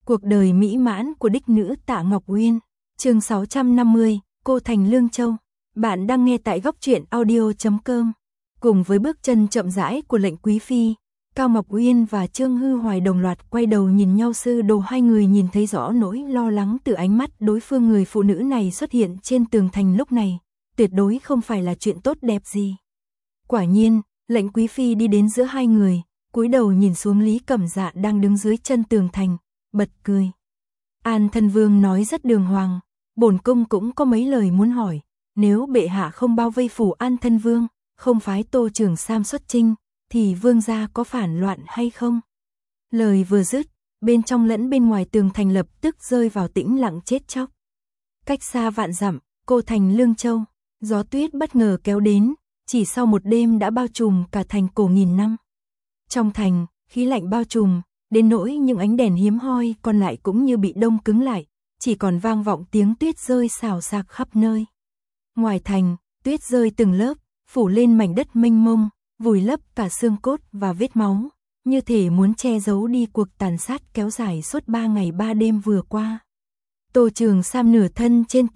Cuộc đời mỹ mãn của đích nữ Tạ Ngọc Uyên. Chương 650, cô thành Lương Châu. Bạn đang nghe tại góc truyện audio.com. Cùng với bước chân chậm rãi của lệnh quý phi, Cao Ngọc Uyên và Trương Hư Hoài đồng loạt quay đầu nhìn nhau, sư đồ hai người nhìn thấy rõ nỗi lo lắng từ ánh mắt đối phương. Người phụ nữ này xuất hiện trên tường thành lúc này, tuyệt đối không phải là chuyện tốt đẹp gì. Quả nhiên, lệnh quý phi đi đến giữa hai người, cúi đầu nhìn xuống Lý Cẩm Dạ đang đứng dưới chân tường thành, bật cười. An thân vương nói rất đường hoàng, bổn cung cũng có mấy lời muốn hỏi, nếu bệ hạ không bao vây phủ An thân vương, không phái Tô Trường Sam xuất chinh, thì vương gia có phản loạn hay không? Lời vừa dứt, bên trong lẫn bên ngoài tường thành lập tức rơi vào tĩnh lặng chết chóc. Cách xa vạn dặm, cô thành Lương Châu, gió tuyết bất ngờ kéo đến, chỉ sau một đêm đã bao trùm cả thành cổ nghìn năm. Trong thành, khí lạnh bao trùm, đến nỗi những ánh đèn hiếm hoi còn lại cũng như bị đông cứng lại, chỉ còn vang vọng tiếng tuyết rơi xào xạc khắp nơi. Ngoài thành, tuyết rơi từng lớp, phủ lên mảnh đất mênh mông, vùi lấp cả xương cốt và vết máu, như thể muốn che giấu đi cuộc tàn sát kéo dài suốt 3 ngày 3 đêm vừa qua. Tô Trường Sam nửa thân trên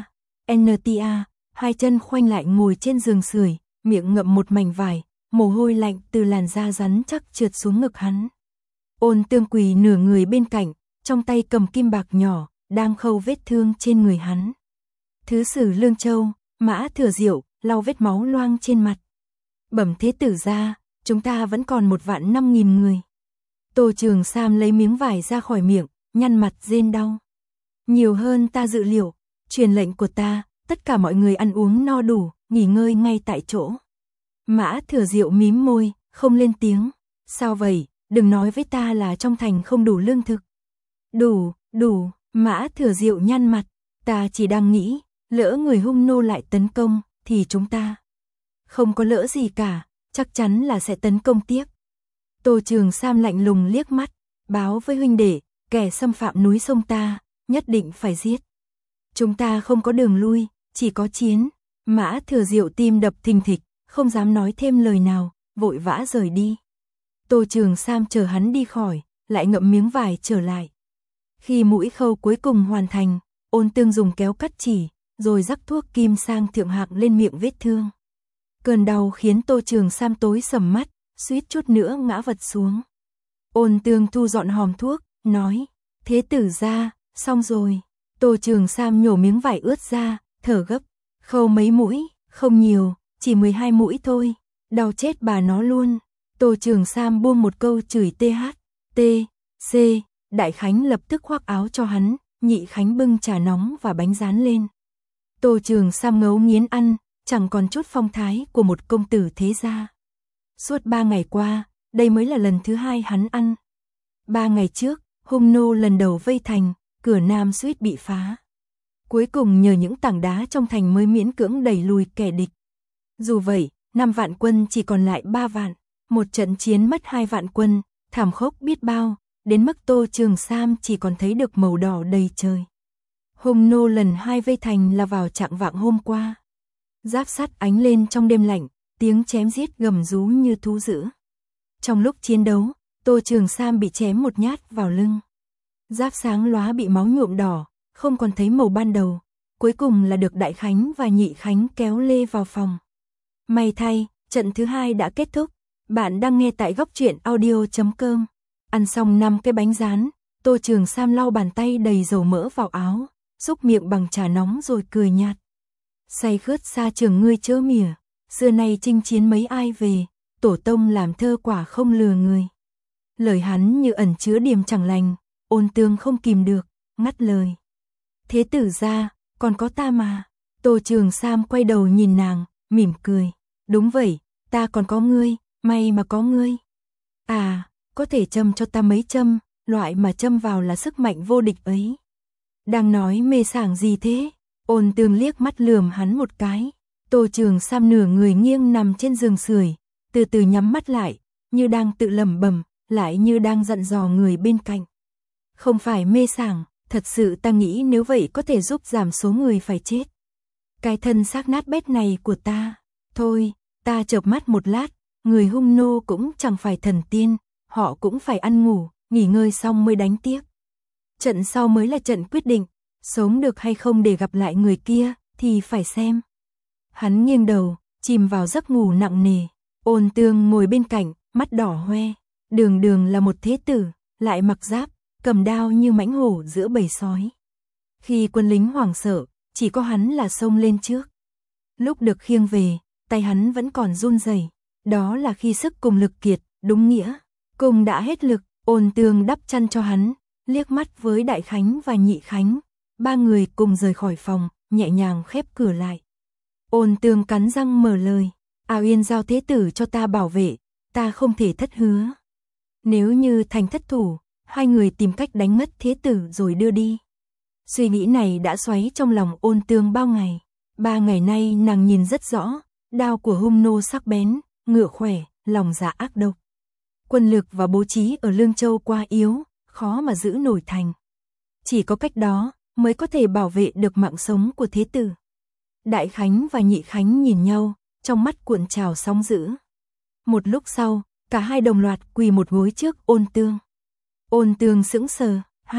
NTA, hai chân khoanh lại ngồi trên giường sưởi, miệng ngậm một mảnh vải, mồ hôi lạnh từ làn da rắn chắc trượt xuống ngực hắn. Ôn Tương quỳ nửa người bên cạnh, trong tay cầm kim bạc nhỏ, đang khâu vết thương trên người hắn. Thứ sử Lương Châu, Mã Thừa Diệu, lau vết máu loang trên mặt. Bẩm thế tử gia, chúng ta vẫn còn 1.500.000 người. Tô Trường Sam lấy miếng vải ra khỏi miệng, nhăn mặt rên đau. Nhiều hơn ta dự liệu, truyền lệnh của ta, tất cả mọi người ăn uống no đủ, nghỉ ngơi ngay tại chỗ. Mã Thừa Diệu mím môi, không lên tiếng. Sao vậy, đừng nói với ta là trong thành không đủ lương thực. Đủ, Mã Thừa Diệu nhăn mặt, ta chỉ đang nghĩ, lỡ người hung nô lại tấn công, thì chúng ta không có lỡ gì cả, chắc chắn là sẽ tấn công tiếp. Tô Trường Sam lạnh lùng liếc mắt, báo với huynh đệ, kẻ xâm phạm núi sông ta, nhất định phải giết. Chúng ta không có đường lui, chỉ có chiến. Mã Thừa Diệu tim đập thình thịch, không dám nói thêm lời nào, vội vã rời đi. Tô Trường Sam chờ hắn đi khỏi, lại ngậm miếng vải trở lại. Khi mũi khâu cuối cùng hoàn thành, Ôn Tương dùng kéo cắt chỉ, rồi rắc thuốc kim sang thượng hạng lên miệng vết thương. Cơn đau khiến Tô Trường Sam tối sầm mắt, suýt chút nữa ngã vật xuống. Ôn Tương thu dọn hòm thuốc, nói, thế tử gia, xong rồi. Tô Trường Sam nhổ miếng vải ướt ra, thở gấp, khâu mấy mũi, không nhiều, chỉ 12 mũi thôi, đau chết bà nó luôn. Tô Trường Sam buông một câu chửi THC, Đại Khánh lập tức khoác áo cho hắn, Nhị Khánh bưng trà nóng và bánh rán lên. Tô Trường Sam ngấu nghiến ăn, chẳng còn chút phong thái của một công tử thế gia. Suốt 3 ngày qua, đây mới là lần thứ 2 hắn ăn. 3 ngày trước, hung nô lần đầu vây thành, cửa Nam suýt bị phá. Cuối cùng nhờ những tảng đá trong thành mới miễn cưỡng đẩy lùi kẻ địch. Dù vậy, 5 vạn quân chỉ còn lại 3 vạn, một trận chiến mất 2 vạn quân, thảm khốc biết bao, đến mức Tô Trường Sam chỉ còn thấy được màu đỏ đầy trời. Hung nô lần 2 vây thành là vào trạng vạng hôm qua. Giáp sắt ánh lên trong đêm lạnh, tiếng chém giết gầm rú như thú dữ. Trong lúc chiến đấu, Tô Trường Sam bị chém một nhát vào lưng. Giáp sáng lóa bị máu nhuộm đỏ, không còn thấy màu ban đầu, cuối cùng là được Đại Khánh và Nhị Khánh kéo lê vào phòng. May thay, trận thứ 2 đã kết thúc. Bạn đang nghe tại góc truyện audio.com. Ăn xong 5 cái bánh rán, Tô Trường Sam lau bàn tay đầy dầu mỡ vào áo, xúc miệng bằng trà nóng rồi cười nhạt. Say khướt xa trường ngươi chớ mỉa, xưa nay chinh chiến mấy ai về, tổ tông làm thơ quả không lừa người. Lời hắn như ẩn chứa điểm chẳng lành, Ôn Tương không kìm được, ngắt lời. Thế tử gia, còn có ta mà. Tô Trường Sam quay đầu nhìn nàng, mỉm cười. Đúng vậy, ta còn có ngươi, may mà có ngươi. À, có thể châm cho ta mấy châm, loại mà châm vào là sức mạnh vô địch ấy. Đang nói mê sảng gì thế? Ôn Tương liếc mắt lườm hắn một cái. Tô Trường Sam nửa người nghiêng nằm trên giường sưởi, từ từ nhắm mắt lại, như đang tự lẩm bẩm, lại như đang dặn dò người bên cạnh. Không phải mê sảng, thật sự ta nghĩ nếu vậy có thể giúp giảm số người phải chết. Cái thân xác nát bét này của ta. Thôi, ta chợp mắt một lát, người hung nô cũng chẳng phải thần tiên, họ cũng phải ăn ngủ, nghỉ ngơi xong mới đánh tiếp. Trận sau mới là trận quyết định, sống được hay không để gặp lại người kia, thì phải xem. Hắn nghiêng đầu, chìm vào giấc ngủ nặng nề. Ôn Tương ngồi bên cạnh, mắt đỏ hoe. Đường Đường là một thế tử, lại mặc giáp, cầm đao như mãnh hổ giữa bầy sói. Khi quân lính hoảng sợ, chỉ có hắn là xông lên trước. Lúc được khiêng về, tay hắn vẫn còn run rẩy. Đó là khi sức cùng lực kiệt, đúng nghĩa. Cùng đã hết lực, Ôn Tương đắp chăn cho hắn, liếc mắt với Đại Khánh và Nhị Khánh. Ba người cùng rời khỏi phòng, nhẹ nhàng khép cửa lại. Ôn Tương cắn răng mở lời. Yên giao thế tử cho ta bảo vệ, ta không thể thất hứa. Nếu như thành thất thủ, hai người tìm cách đánh ngất thế tử rồi đưa đi. Suy nghĩ này đã xoáy trong lòng Ôn Tương bao ngày. 3 ngày nay nàng nhìn rất rõ, đao của hung nô sắc bén, ngựa khỏe, lòng dạ ác độc. Quân lực và bố trí ở Lương Châu quá yếu, khó mà giữ nổi thành. Chỉ có cách đó mới có thể bảo vệ được mạng sống của thế tử. Đại Khánh và Nhị Khánh nhìn nhau, trong mắt cuộn trào sóng dữ. Một lúc sau, cả hai đồng loạt quỳ một gối trước Ôn Tương. Ôn Tương sững sờ,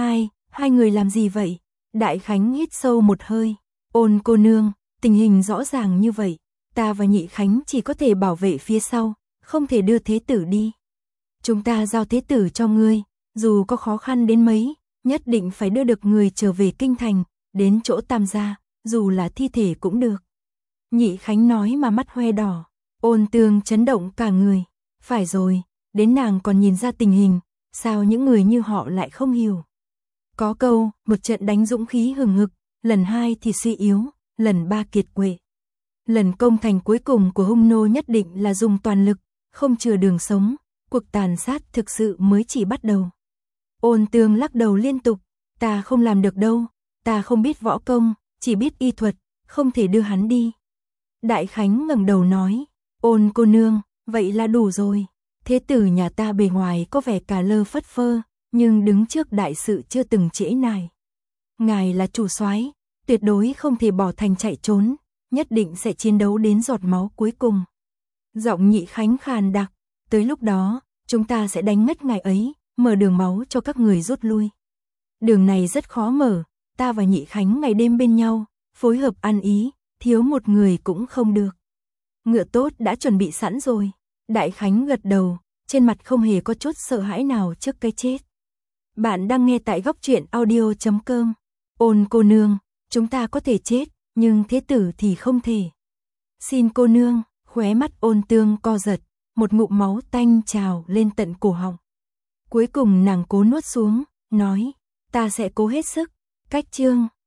hai người làm gì vậy? Đại Khánh hít sâu một hơi. Ôn cô nương, tình hình rõ ràng như vậy, ta và Nhị Khánh chỉ có thể bảo vệ phía sau, không thể đưa thế tử đi. Chúng ta giao thế tử cho ngươi, dù có khó khăn đến mấy, nhất định phải đưa được người trở về kinh thành, đến chỗ Tam gia, dù là thi thể cũng được. Nhị Khánh nói mà mắt hoe đỏ. Ôn Tương chấn động cả người. Phải rồi, đến nàng còn nhìn ra tình hình, sao những người như họ lại không hiểu. Có câu, một trận đánh dũng khí hừng hực, lần 2 thì suy yếu, lần 3 kiệt quệ. Lần công thành cuối cùng của hung nô nhất định là dùng toàn lực, không chừa đường sống, cuộc tàn sát thực sự mới chỉ bắt đầu. Ôn Tương lắc đầu liên tục, ta không làm được đâu, ta không biết võ công, chỉ biết y thuật, không thể đưa hắn đi. Đại Khánh ngẩng đầu nói, Ôn cô nương, vậy là đủ rồi. Thế tử nhà ta bề ngoài có vẻ cà lơ phất phơ, nhưng đứng trước đại sự chưa từng trễ nải. Ngài là chủ soái, tuyệt đối không thể bỏ thành chạy trốn, nhất định sẽ chiến đấu đến giọt máu cuối cùng. Giọng Nhị Khánh khàn đặc, tới lúc đó, chúng ta sẽ đánh ngất ngài ấy, mở đường máu cho các người rút lui. Đường này rất khó mở, ta và Nhị Khánh ngày đêm bên nhau, phối hợp ăn ý, thiếu một người cũng không được. Ngựa tốt đã chuẩn bị sẵn rồi. Đại Khánh gật đầu, trên mặt không hề có chút sợ hãi nào trước cái chết. Bạn đang nghe tại góc truyện audio.com. Ôn cô nương, chúng ta có thể chết, nhưng thế tử thì không thể. Xin cô nương, khóe mắt Ôn Tương co giật, một ngụm máu tanh trào lên tận cổ họng. Cuối cùng nàng cố nuốt xuống, nói, ta sẽ cố hết sức. Cách chương